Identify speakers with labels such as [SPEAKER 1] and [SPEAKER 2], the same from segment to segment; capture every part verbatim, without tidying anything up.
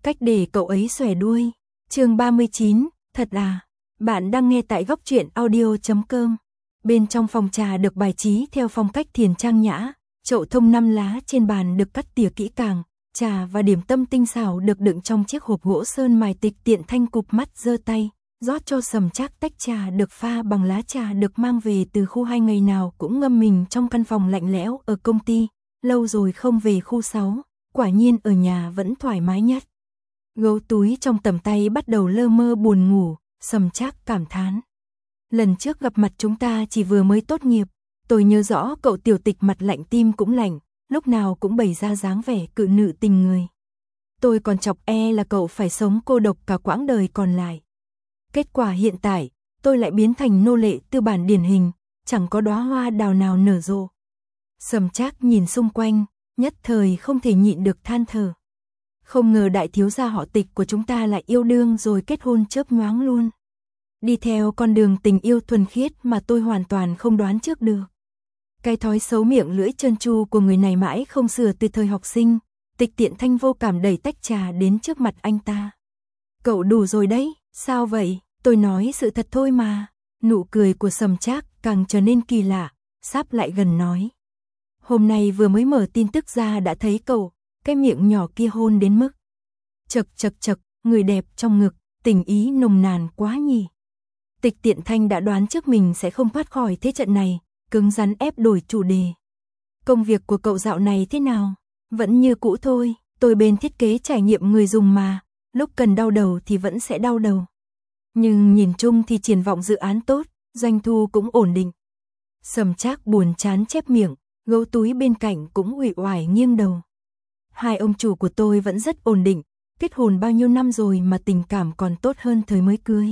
[SPEAKER 1] cách để cậu ấy xòe đuôi. Chương ba mươi chín, thật à? Bạn đang nghe tại góc truyện audio chấm com. Bên trong phòng trà được bài trí theo phong cách thiền trang nhã, chậu thông năm lá trên bàn được cắt tỉa kỹ càng, trà và điểm tâm tinh xảo được đựng trong chiếc hộp gỗ sơn mài. Tịch Tiện Thanh cụp mắt giơ tay, rót cho Sầm Trác tách trà được pha bằng lá trà được mang về từ khu hai, ngày nào cũng ngâm mình trong căn phòng lạnh lẽo ở công ty, lâu rồi không về khu sáu, quả nhiên ở nhà vẫn thoải mái nhất. Gấu túi trong tầm tay bắt đầu lơ mơ buồn ngủ, Sầm Trác cảm thán. Lần trước gặp mặt chúng ta chỉ vừa mới tốt nghiệp, tôi nhớ rõ cậu tiểu tịch mặt lạnh tim cũng lạnh, lúc nào cũng bày ra dáng vẻ cự nữ tình người. Tôi còn chọc e là cậu phải sống cô độc cả quãng đời còn lại. Kết quả hiện tại, tôi lại biến thành nô lệ tư bản điển hình, chẳng có đóa hoa đào nào nở rộ. Sầm Trác nhìn xung quanh, nhất thời không thể nhịn được than thở. Không ngờ đại thiếu gia họ Tịch của chúng ta lại yêu đương rồi kết hôn chớp nhoáng luôn. Đi theo con đường tình yêu thuần khiết mà tôi hoàn toàn không đoán trước được. Cái thói xấu miệng lưỡi trơn tru của người này mãi không sửa từ thời học sinh. Tịch Tiện Thanh vô cảm đẩy tách trà đến trước mặt anh ta. Cậu đủ rồi đấy, sao vậy? Tôi nói sự thật thôi mà. Nụ cười của Sầm Trác càng trở nên kỳ lạ, sáp lại gần nói. Hôm nay vừa mới mở tin tức ra đã thấy cậu, cái miệng nhỏ kia hôn đến mức. Chật chật chật, người đẹp trong ngực, tình ý nồng nàn quá nhỉ. Tịch Tiện Thanh đã đoán trước mình sẽ không thoát khỏi thế trận này, cứng rắn ép đổi chủ đề. Công việc của cậu dạo này thế nào? Vẫn như cũ thôi, tôi bên thiết kế trải nghiệm người dùng mà, lúc cần đau đầu thì vẫn sẽ đau đầu. Nhưng nhìn chung thì triển vọng dự án tốt, doanh thu cũng ổn định. Sầm Trác buồn chán chép miệng, gấu túi bên cạnh cũng uể oải nghiêng đầu. Hai ông chủ của tôi vẫn rất ổn định, kết hôn bao nhiêu năm rồi mà tình cảm còn tốt hơn thời mới cưới.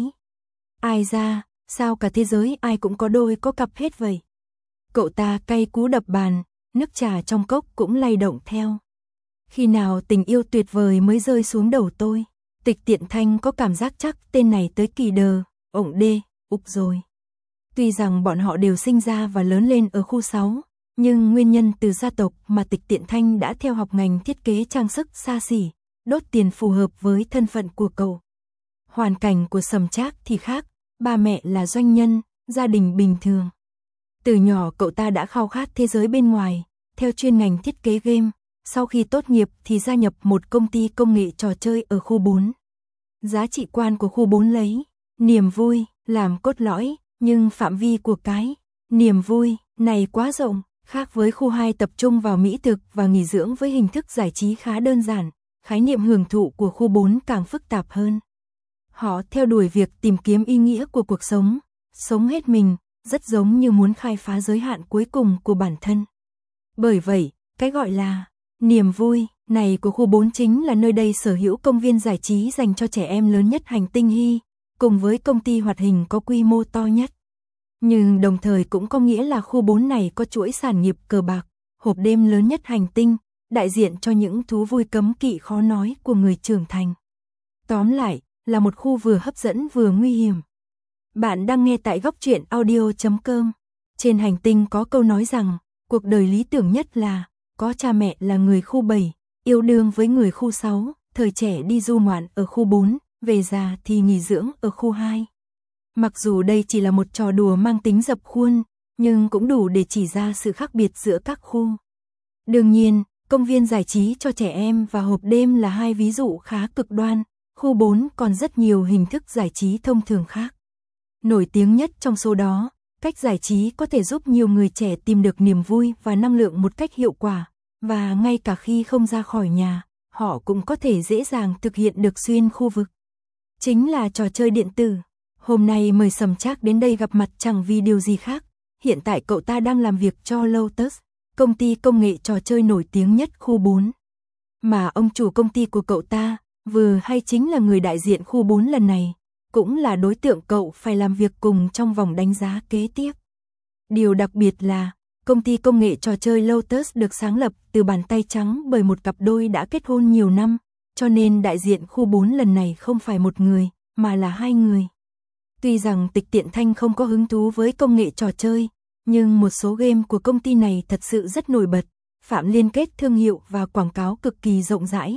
[SPEAKER 1] Ai ra, sao cả thế giới ai cũng có đôi có cặp hết vậy? Cậu ta cay cú đập bàn, nước trà trong cốc cũng lay động theo. Khi nào tình yêu tuyệt vời mới rơi xuống đầu tôi? Tịch Tiện Thanh có cảm giác chắc tên này tới kỳ đờ, ổng đê, ục rồi. Tuy rằng bọn họ đều sinh ra và lớn lên ở khu sáu, nhưng nguyên nhân từ gia tộc mà Tịch Tiện Thanh đã theo học ngành thiết kế trang sức xa xỉ, đốt tiền phù hợp với thân phận của cậu. Hoàn cảnh của Sầm Trác thì khác, ba mẹ là doanh nhân, gia đình bình thường. Từ nhỏ cậu ta đã khao khát thế giới bên ngoài, theo chuyên ngành thiết kế game, sau khi tốt nghiệp thì gia nhập một công ty công nghệ trò chơi ở khu bốn. Giá trị quan của khu bốn lấy niềm vui làm cốt lõi, nhưng phạm vi của cái niềm vui này quá rộng, khác với khu hai tập trung vào mỹ thực và nghỉ dưỡng với hình thức giải trí khá đơn giản, khái niệm hưởng thụ của khu bốn càng phức tạp hơn. Họ theo đuổi việc tìm kiếm ý nghĩa của cuộc sống, sống hết mình, rất giống như muốn khai phá giới hạn cuối cùng của bản thân. Bởi vậy, cái gọi là niềm vui này của khu bốn chính là nơi đây sở hữu công viên giải trí dành cho trẻ em lớn nhất hành tinh Hy, cùng với công ty hoạt hình có quy mô to nhất. Nhưng đồng thời cũng có nghĩa là khu bốn này có chuỗi sản nghiệp cờ bạc, hộp đêm lớn nhất hành tinh, đại diện cho những thú vui cấm kỵ khó nói của người trưởng thành. Tóm lại, là một khu vừa hấp dẫn vừa nguy hiểm. Bạn đang nghe tại góc truyện audio chấm com. Trên hành tinh có câu nói rằng, cuộc đời lý tưởng nhất là có cha mẹ là người khu bảy, yêu đương với người khu sáu, thời trẻ đi du ngoạn ở khu bốn, về già thì nghỉ dưỡng ở khu hai. Mặc dù đây chỉ là một trò đùa mang tính dập khuôn, nhưng cũng đủ để chỉ ra sự khác biệt giữa các khu. Đương nhiên, công viên giải trí cho trẻ em và hộp đêm là hai ví dụ khá cực đoan, khu bốn còn rất nhiều hình thức giải trí thông thường khác. Nổi tiếng nhất trong số đó, cách giải trí có thể giúp nhiều người trẻ tìm được niềm vui và năng lượng một cách hiệu quả, và ngay cả khi không ra khỏi nhà, họ cũng có thể dễ dàng thực hiện được xuyên khu vực. Chính là trò chơi điện tử. Hôm nay mời Sầm Trác đến đây gặp mặt chẳng vì điều gì khác. Hiện tại cậu ta đang làm việc cho Lotus, công ty công nghệ trò chơi nổi tiếng nhất khu bốn. Mà ông chủ công ty của cậu ta, vừa hay chính là người đại diện khu bốn lần này, cũng là đối tượng cậu phải làm việc cùng trong vòng đánh giá kế tiếp. Điều đặc biệt là, công ty công nghệ trò chơi Lotus được sáng lập từ bàn tay trắng bởi một cặp đôi đã kết hôn nhiều năm, cho nên đại diện khu bốn lần này không phải một người, mà là hai người. Tuy rằng Tịch Tiện Thanh không có hứng thú với công nghệ trò chơi, nhưng một số game của công ty này thật sự rất nổi bật, phạm liên kết thương hiệu và quảng cáo cực kỳ rộng rãi,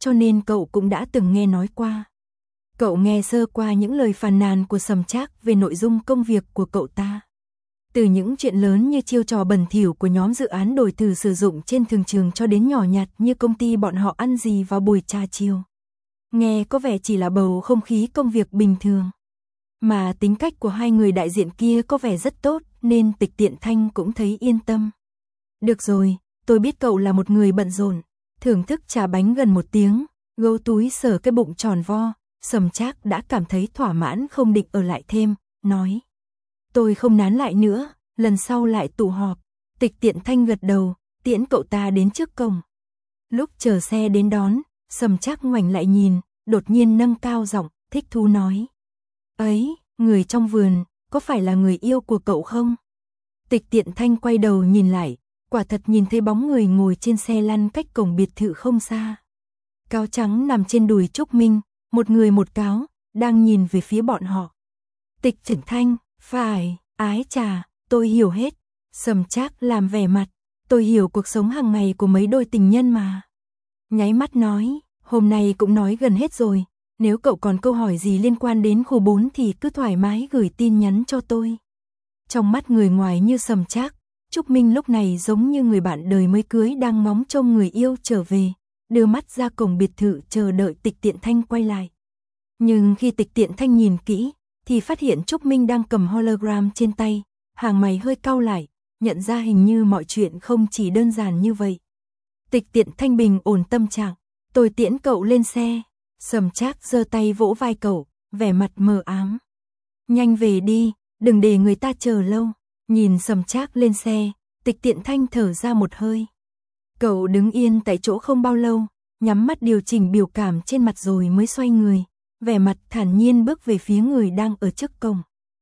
[SPEAKER 1] cho nên cậu cũng đã từng nghe nói qua. Cậu nghe sơ qua những lời phàn nàn của Sầm Trác về nội dung công việc của cậu ta. Từ những chuyện lớn như chiêu trò bẩn thỉu của nhóm dự án đổi thử sử dụng trên thường trường cho đến nhỏ nhặt như công ty bọn họ ăn gì vào buổi trà chiều. Nghe có vẻ chỉ là bầu không khí công việc bình thường. Mà tính cách của hai người đại diện kia có vẻ rất tốt nên Tịch Tiện Thanh cũng thấy yên tâm. Được rồi, tôi biết cậu là một người bận rộn. Thưởng thức trà bánh gần một tiếng, gấu túi sờ cái bụng tròn vo, Sầm Trác đã cảm thấy thỏa mãn không định ở lại thêm, nói. Tôi không nán lại nữa, lần sau lại tụ họp. Tịch Tiện Thanh gật đầu, tiễn cậu ta đến trước cổng. Lúc chờ xe đến đón, Sầm Trác ngoảnh lại nhìn, đột nhiên nâng cao giọng, thích thú nói. Ấy, người trong vườn, có phải là người yêu của cậu không? Tịch Tiện Thanh quay đầu nhìn lại, quả thật nhìn thấy bóng người ngồi trên xe lăn cách cổng biệt thự không xa. Cáo trắng nằm trên đùi Trúc Minh, một người một cáo, đang nhìn về phía bọn họ. Tịch Tiện Thanh, phải, ái chà, tôi hiểu hết. Sầm Trác làm vẻ mặt, tôi hiểu cuộc sống hàng ngày của mấy đôi tình nhân mà. Nháy mắt nói, hôm nay cũng nói gần hết rồi, nếu cậu còn câu hỏi gì liên quan đến khu bốn thì cứ thoải mái gửi tin nhắn cho tôi. Trong mắt người ngoài như Sầm Trác, Trúc Minh lúc này giống như người bạn đời mới cưới đang ngóng trông người yêu trở về, đưa mắt ra cổng biệt thự chờ đợi Tịch Tiện Thanh quay lại. Nhưng khi Tịch Tiện Thanh nhìn kỹ, thì phát hiện Trúc Minh đang cầm hologram trên tay, hàng mày hơi cau lại, nhận ra hình như mọi chuyện không chỉ đơn giản như vậy. Tịch Tiện Thanh bình ổn tâm trạng, tôi tiễn cậu lên xe. Sầm Trác giơ tay vỗ vai cậu, vẻ mặt mờ ám. Nhanh về đi, đừng để người ta chờ lâu. Nhìn Sầm Trác lên xe, Tịch Tiện Thanh thở ra một hơi. Cậu đứng yên tại chỗ không bao lâu, nhắm mắt điều chỉnh biểu cảm trên mặt rồi mới xoay người, vẻ mặt thản nhiên bước về phía người đang ở trước cổng.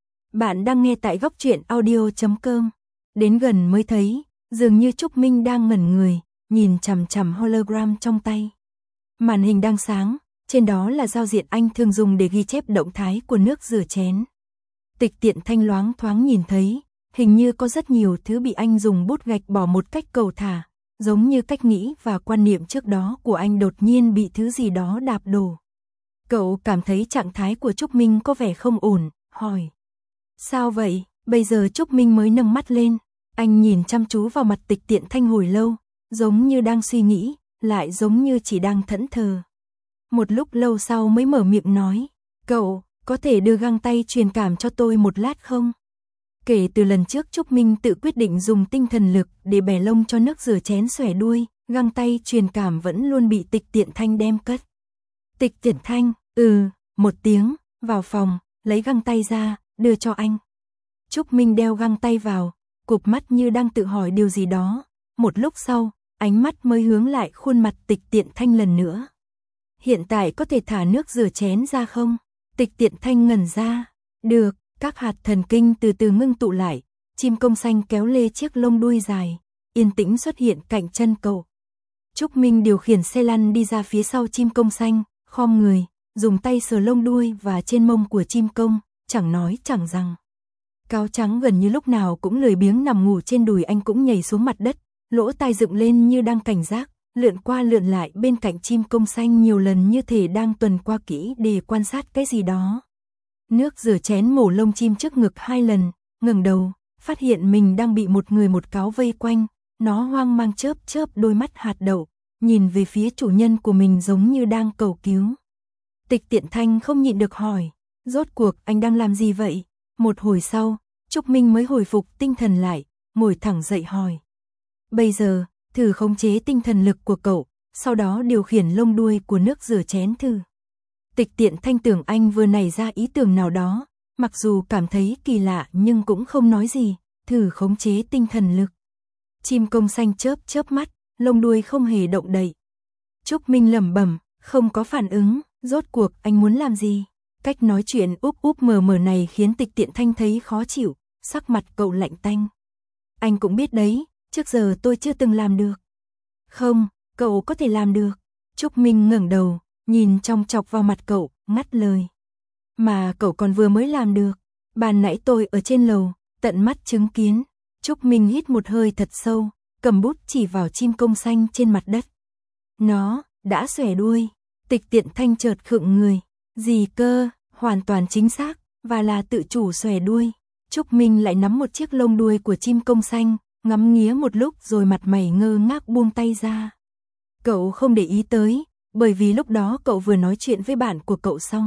[SPEAKER 1] Bạn đang nghe tại góc truyện audio chấm com. Đến gần mới thấy, dường như Trúc Minh đang ngẩn người, nhìn chằm chằm hologram trong tay. Màn hình đang sáng, trên đó là giao diện anh thường dùng để ghi chép động thái của nước rửa chén. Tịch Tiện Thanh loáng thoáng nhìn thấy, hình như có rất nhiều thứ bị anh dùng bút gạch bỏ một cách cầu thả, giống như cách nghĩ và quan niệm trước đó của anh đột nhiên bị thứ gì đó đạp đổ. Cậu cảm thấy trạng thái của Trúc Minh có vẻ không ổn, hỏi. Sao vậy? Bây giờ Trúc Minh mới nâng mắt lên, anh nhìn chăm chú vào mặt Tịch Tiện Thanh hồi lâu, giống như đang suy nghĩ, lại giống như chỉ đang thẫn thờ. Một lúc lâu sau mới mở miệng nói, cậu, có thể đưa găng tay truyền cảm cho tôi một lát không? Kể từ lần trước Trúc Minh tự quyết định dùng tinh thần lực để bẻ lông cho nước rửa chén xòe đuôi, găng tay truyền cảm vẫn luôn bị Tịch Tiện Thanh đem cất. Tịch Tiện Thanh, ừ, một tiếng, vào phòng, lấy găng tay ra, đưa cho anh. Trúc Minh đeo găng tay vào, cụp mắt như đang tự hỏi điều gì đó. Một lúc sau, ánh mắt mới hướng lại khuôn mặt Tịch Tiện Thanh lần nữa. Hiện tại có thể thả nước rửa chén ra không? Tịch Tiện Thanh ngẩn ra. Được, các hạt thần kinh từ từ ngưng tụ lại, chim công xanh kéo lê chiếc lông đuôi dài, yên tĩnh xuất hiện cạnh chân cậu. Trúc Minh điều khiển xe lăn đi ra phía sau chim công xanh, khom người, dùng tay sờ lông đuôi và trên mông của chim công, chẳng nói chẳng rằng. Cáo trắng gần như lúc nào cũng lười biếng nằm ngủ trên đùi anh cũng nhảy xuống mặt đất, lỗ tai dựng lên như đang cảnh giác, lượn qua lượn lại bên cạnh chim công xanh nhiều lần như thể đang tuần qua kỹ để quan sát cái gì đó. Nước rửa chén mổ lông chim trước ngực hai lần, ngẩng đầu, phát hiện mình đang bị một người một cáo vây quanh, nó hoang mang chớp chớp đôi mắt hạt đậu, nhìn về phía chủ nhân của mình giống như đang cầu cứu. Tịch Tiện Thanh không nhịn được hỏi, rốt cuộc anh đang làm gì vậy? Một hồi sau, Trúc Minh mới hồi phục tinh thần lại, ngồi thẳng dậy hỏi. Bây giờ, thử khống chế tinh thần lực của cậu, sau đó điều khiển lông đuôi của nước rửa chén thử. Tịch Tiện Thanh tưởng anh vừa nảy ra ý tưởng nào đó, mặc dù cảm thấy kỳ lạ nhưng cũng không nói gì, thử khống chế tinh thần lực. Chim công xanh chớp chớp mắt, lông đuôi không hề động đậy. Trúc Minh lẩm bẩm, không có phản ứng, rốt cuộc anh muốn làm gì? Cách nói chuyện úp úp mờ mờ này khiến Tịch Tiện Thanh thấy khó chịu, sắc mặt cậu lạnh tanh. Anh cũng biết đấy, trước giờ tôi chưa từng làm được. Không, cậu có thể làm được. Trúc Minh ngẩng đầu, nhìn trong chọc vào mặt cậu, ngắt lời. Mà cậu còn vừa mới làm được. Ban nãy tôi ở trên lầu, tận mắt chứng kiến. Trúc Minh hít một hơi thật sâu, cầm bút chỉ vào chim công xanh trên mặt đất. Nó đã xòe đuôi. Tịch Tiện Thanh chợt khựng người. Gì cơ, hoàn toàn chính xác, và là tự chủ xòe đuôi. Trúc Minh lại nắm một chiếc lông đuôi của chim công xanh, ngắm nghía một lúc rồi mặt mày ngơ ngác buông tay ra. Cậu không để ý tới, bởi vì lúc đó cậu vừa nói chuyện với bạn của cậu xong.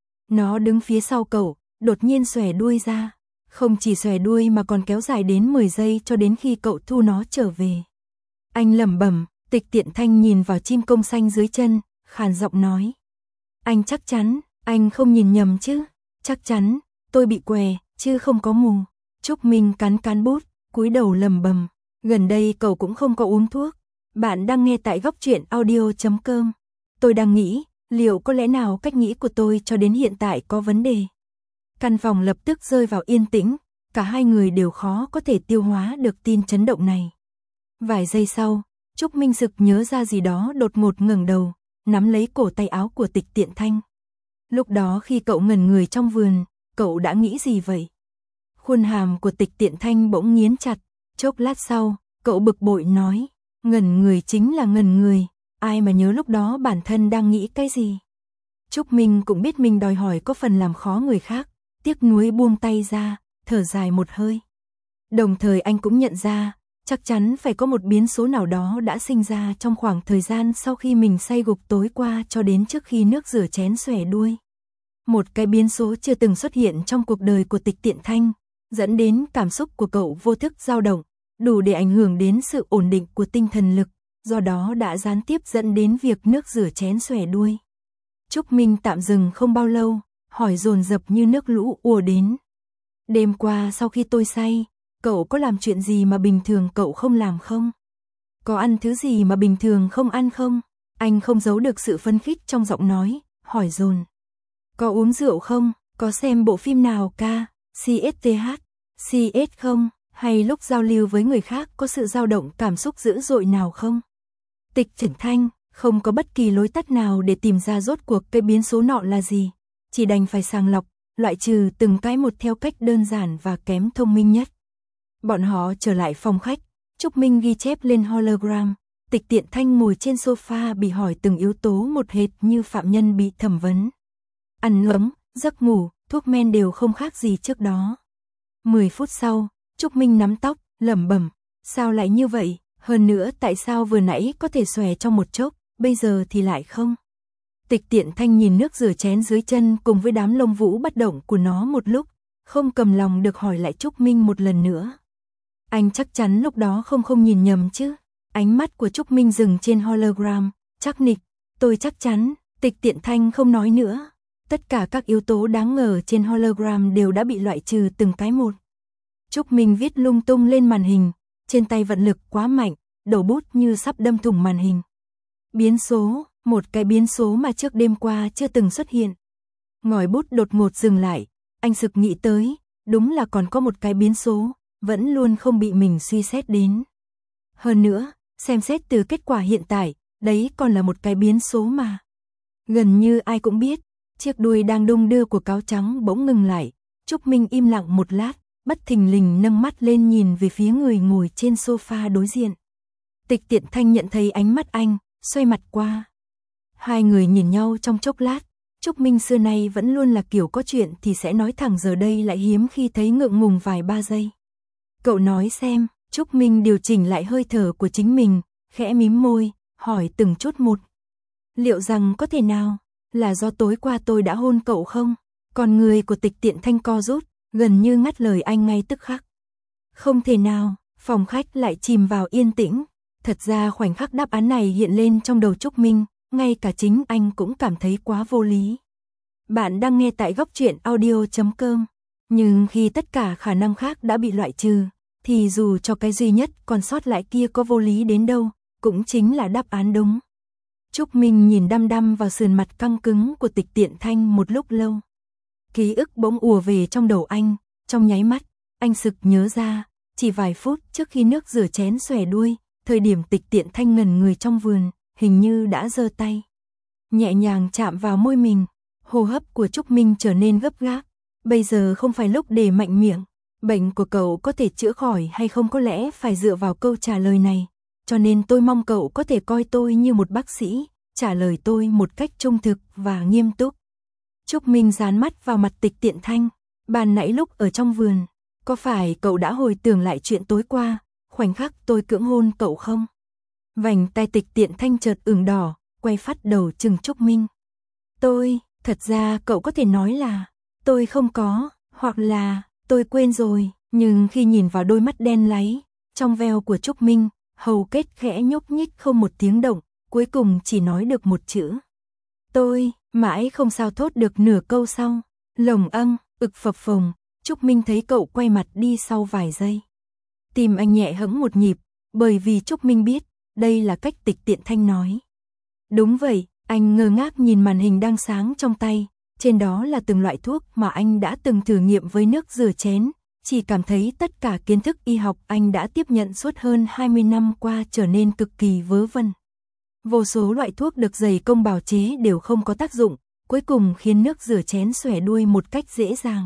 [SPEAKER 1] Nó đứng phía sau cậu, đột nhiên xòe đuôi ra. Không chỉ xòe đuôi mà còn kéo dài đến mười giây cho đến khi cậu thu nó trở về. Anh lẩm bẩm, Tịch Tiện Thanh nhìn vào chim công xanh dưới chân, khàn giọng nói. Anh chắc chắn, anh không nhìn nhầm chứ? Chắc chắn, tôi bị què, chứ không có mù. Trúc Minh cắn cắn bút, cúi đầu lẩm bẩm. Gần đây cậu cũng không có uống thuốc. Bạn đang nghe tại góc truyện audio chấm com. Tôi đang nghĩ, liệu có lẽ nào cách nghĩ của tôi cho đến hiện tại có vấn đề? Căn phòng lập tức rơi vào yên tĩnh, cả hai người đều khó có thể tiêu hóa được tin chấn động này. Vài giây sau, Trúc Minh sực nhớ ra gì đó đột ngột ngẩng đầu, nắm lấy cổ tay áo của Tịch Tiện Thanh. Lúc đó khi cậu ngẩn người trong vườn, cậu đã nghĩ gì vậy? Khuôn hàm của Tịch Tiện Thanh bỗng nghiến chặt, chốc lát sau, cậu bực bội nói, ngẩn người chính là ngẩn người, ai mà nhớ lúc đó bản thân đang nghĩ cái gì? Trúc Minh cũng biết mình đòi hỏi có phần làm khó người khác, tiếc nuối buông tay ra, thở dài một hơi. Đồng thời anh cũng nhận ra, chắc chắn phải có một biến số nào đó đã sinh ra trong khoảng thời gian sau khi mình say gục tối qua cho đến trước khi nước rửa chén xòe đuôi. Một cái biến số chưa từng xuất hiện trong cuộc đời của Tịch Tiện Thanh, dẫn đến cảm xúc của cậu vô thức dao động, đủ để ảnh hưởng đến sự ổn định của tinh thần lực, do đó đã gián tiếp dẫn đến việc nước rửa chén xòe đuôi. Trúc Minh tạm dừng không bao lâu, hỏi dồn dập như nước lũ ùa đến. Đêm qua sau khi tôi say, cậu có làm chuyện gì mà bình thường cậu không làm không? Có ăn thứ gì mà bình thường không ăn không? Anh không giấu được sự phấn khích trong giọng nói, hỏi dồn. Có uống rượu không? Có xem bộ phim nào ca, xê ét tê hát, xê ét không? Hay lúc giao lưu với người khác có sự dao động cảm xúc dữ dội nào không? Tịch Tiện Thanh, không có bất kỳ lối tắt nào để tìm ra rốt cuộc cái biến số nọ là gì. Chỉ đành phải sàng lọc, loại trừ từng cái một theo cách đơn giản và kém thông minh nhất. Bọn họ trở lại phòng khách, Trúc Minh ghi chép lên hologram, Tịch Tiện Thanh ngồi trên sofa bị hỏi từng yếu tố một hệt như phạm nhân bị thẩm vấn. Ăn uống, giấc ngủ, thuốc men đều không khác gì trước đó. Mười phút sau, Trúc Minh nắm tóc, lẩm bẩm, sao lại như vậy, hơn nữa tại sao vừa nãy có thể xòe trong một chốc, bây giờ thì lại không? Tịch Tiện Thanh nhìn nước rửa chén dưới chân cùng với đám lông vũ bất động của nó một lúc, không cầm lòng được hỏi lại Trúc Minh một lần nữa. Anh chắc chắn lúc đó không không nhìn nhầm chứ? Ánh mắt của Trúc Minh dừng trên hologram, chắc nịch, tôi chắc chắn. Tịch Tiện Thanh không nói nữa. Tất cả các yếu tố đáng ngờ trên hologram đều đã bị loại trừ từng cái một. Trúc Minh viết lung tung lên màn hình, trên tay vận lực quá mạnh, đầu bút như sắp đâm thủng màn hình. Biến số, một cái biến số mà trước đêm qua chưa từng xuất hiện. Ngòi bút đột ngột dừng lại, anh sực nghĩ tới, đúng là còn có một cái biến số, vẫn luôn không bị mình suy xét đến. Hơn nữa, xem xét từ kết quả hiện tại, đấy còn là một cái biến số mà. Gần như ai cũng biết, chiếc đuôi đang đung đưa của cáo trắng bỗng ngừng lại, Trúc Minh im lặng một lát, bất thình lình nâng mắt lên nhìn về phía người ngồi trên sofa đối diện. Tịch Tiện Thanh nhận thấy ánh mắt anh, xoay mặt qua. Hai người nhìn nhau trong chốc lát, Trúc Minh xưa nay vẫn luôn là kiểu có chuyện thì sẽ nói thẳng, giờ đây lại hiếm khi thấy ngượng ngùng vài ba giây. Cậu nói xem. Trúc Minh điều chỉnh lại hơi thở của chính mình, khẽ mím môi, hỏi từng chút một. Liệu rằng có thể nào, là do tối qua tôi đã hôn cậu không? Còn người của Tịch Tiện Thanh co rút, gần như ngắt lời anh ngay tức khắc. Không thể nào, phòng khách lại chìm vào yên tĩnh. Thật ra khoảnh khắc đáp án này hiện lên trong đầu Trúc Minh, ngay cả chính anh cũng cảm thấy quá vô lý. Bạn đang nghe tại góc truyện audio chấm com, nhưng khi tất cả khả năng khác đã bị loại trừ, thì dù cho cái duy nhất còn sót lại kia có vô lý đến đâu, cũng chính là đáp án đúng. Trúc Minh nhìn đăm đăm vào sườn mặt căng cứng của Tịch Tiện Thanh một lúc lâu. Ký ức bỗng ùa về trong đầu anh, trong nháy mắt, anh sực nhớ ra, chỉ vài phút trước khi nước rửa chén xòe đuôi, thời điểm Tịch Tiện Thanh ngẩn người trong vườn, hình như đã giơ tay nhẹ nhàng chạm vào môi mình. Hô hấp của Trúc Minh trở nên gấp gáp. Bây giờ không phải lúc để mạnh miệng. Bệnh của cậu có thể chữa khỏi hay không có lẽ phải dựa vào câu trả lời này. Cho nên tôi mong cậu có thể coi tôi như một bác sĩ, trả lời tôi một cách trung thực và nghiêm túc. Trúc Minh dán mắt vào mặt Tịch Tiện Thanh, ban nãy lúc ở trong vườn, có phải cậu đã hồi tưởng lại chuyện tối qua, khoảnh khắc tôi cưỡng hôn cậu không? Vành tai Tịch Tiện Thanh chợt ửng đỏ, quay phát đầu chừng Trúc Minh. Tôi, thật ra cậu có thể nói là, tôi không có, hoặc là, tôi quên rồi, nhưng khi nhìn vào đôi mắt đen láy, trong veo của Trúc Minh, hầu kết khẽ nhúc nhích không một tiếng động, cuối cùng chỉ nói được một chữ. Tôi, mãi không sao thốt được nửa câu sau, lồng âng, ực phập phồng, Trúc Minh thấy cậu quay mặt đi sau vài giây. Tim anh nhẹ hững một nhịp, bởi vì Trúc Minh biết, đây là cách Tịch Tiện Thanh nói. Đúng vậy, anh ngơ ngác nhìn màn hình đang sáng trong tay, trên đó là từng loại thuốc mà anh đã từng thử nghiệm với nước rửa chén, chỉ cảm thấy tất cả kiến thức y học anh đã tiếp nhận suốt hơn hai mươi năm qua trở nên cực kỳ vớ vẩn. Vô số loại thuốc được dày công bào chế đều không có tác dụng, cuối cùng khiến nước rửa chén xòe đuôi một cách dễ dàng.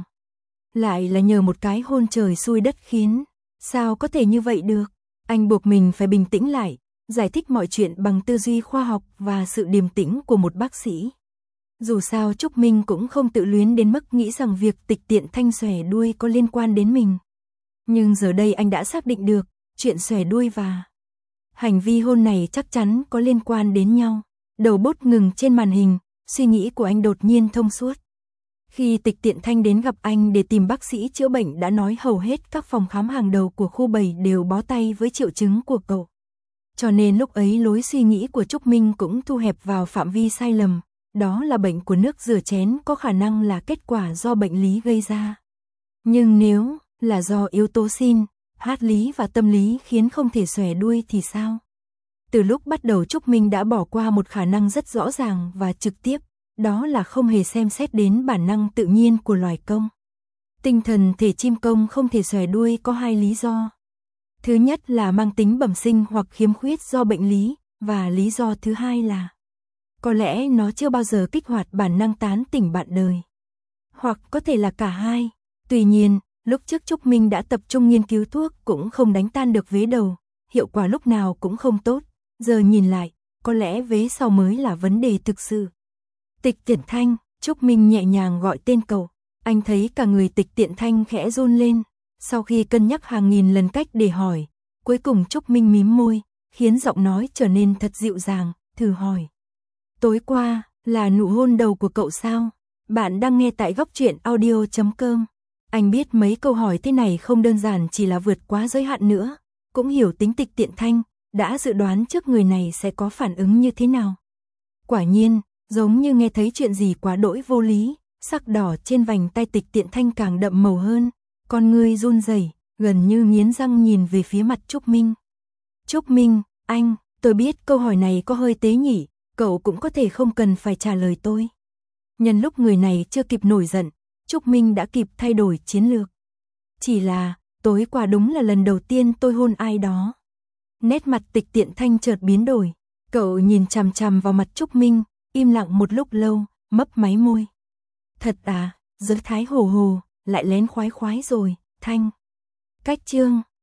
[SPEAKER 1] Lại là nhờ một cái hôn trời xui đất khiến, sao có thể như vậy được? Anh buộc mình phải bình tĩnh lại, giải thích mọi chuyện bằng tư duy khoa học và sự điềm tĩnh của một bác sĩ. Dù sao Trúc Minh cũng không tự luyến đến mức nghĩ rằng việc Tịch Tiện Thanh xòe đuôi có liên quan đến mình. Nhưng giờ đây anh đã xác định được, chuyện xòe đuôi và hành vi hôn này chắc chắn có liên quan đến nhau. Đầu bút ngừng trên màn hình, suy nghĩ của anh đột nhiên thông suốt. Khi Tịch Tiện Thanh đến gặp anh để tìm bác sĩ chữa bệnh đã nói hầu hết các phòng khám hàng đầu của khu bảy đều bó tay với triệu chứng của cậu. Cho nên lúc ấy lối suy nghĩ của Trúc Minh cũng thu hẹp vào phạm vi sai lầm, đó là bệnh của nước rửa chén có khả năng là kết quả do bệnh lý gây ra. Nhưng nếu là do yếu tố sin, hát lý và tâm lý khiến không thể xòe đuôi thì sao? Từ lúc bắt đầu Trúc Minh đã bỏ qua một khả năng rất rõ ràng và trực tiếp, đó là không hề xem xét đến bản năng tự nhiên của loài công. Tinh thần thể chim công không thể xòe đuôi có hai lý do. Thứ nhất là mang tính bẩm sinh hoặc khiếm khuyết do bệnh lý, và lý do thứ hai là có lẽ nó chưa bao giờ kích hoạt bản năng tán tỉnh bạn đời. Hoặc có thể là cả hai. Tuy nhiên, lúc trước Trúc Minh đã tập trung nghiên cứu thuốc cũng không đánh tan được vế đầu, hiệu quả lúc nào cũng không tốt. Giờ nhìn lại, có lẽ vế sau mới là vấn đề thực sự. Tịch Tiện Thanh, Trúc Minh nhẹ nhàng gọi tên cậu. Anh thấy cả người Tịch Tiện Thanh khẽ run lên. Sau khi cân nhắc hàng nghìn lần cách để hỏi, cuối cùng Trúc Minh mím môi, khiến giọng nói trở nên thật dịu dàng, thử hỏi. Tối qua, là nụ hôn đầu của cậu sao? Bạn đang nghe tại góc truyện audio chấm com. Anh biết mấy câu hỏi thế này không đơn giản chỉ là vượt quá giới hạn nữa, cũng hiểu tính Tịch Tiện Thanh, đã dự đoán trước người này sẽ có phản ứng như thế nào. Quả nhiên, giống như nghe thấy chuyện gì quá đỗi vô lý, sắc đỏ trên vành tay Tịch Tiện Thanh càng đậm màu hơn, con ngươi run rẩy, gần như nghiến răng nhìn về phía mặt Trúc Minh. Trúc Minh, anh, tôi biết câu hỏi này có hơi tế nhị, cậu cũng có thể không cần phải trả lời tôi. Nhân lúc người này chưa kịp nổi giận, Trúc Minh đã kịp thay đổi chiến lược. Chỉ là, tối qua đúng là lần đầu tiên tôi hôn ai đó. Nét mặt Tịch Tiện Thanh chợt biến đổi, cậu nhìn chằm chằm vào mặt Trúc Minh, im lặng một lúc lâu, mấp máy môi. Thật à, giới thái hồ hồ, lại lén khoái khoái rồi, Thanh. Cách chương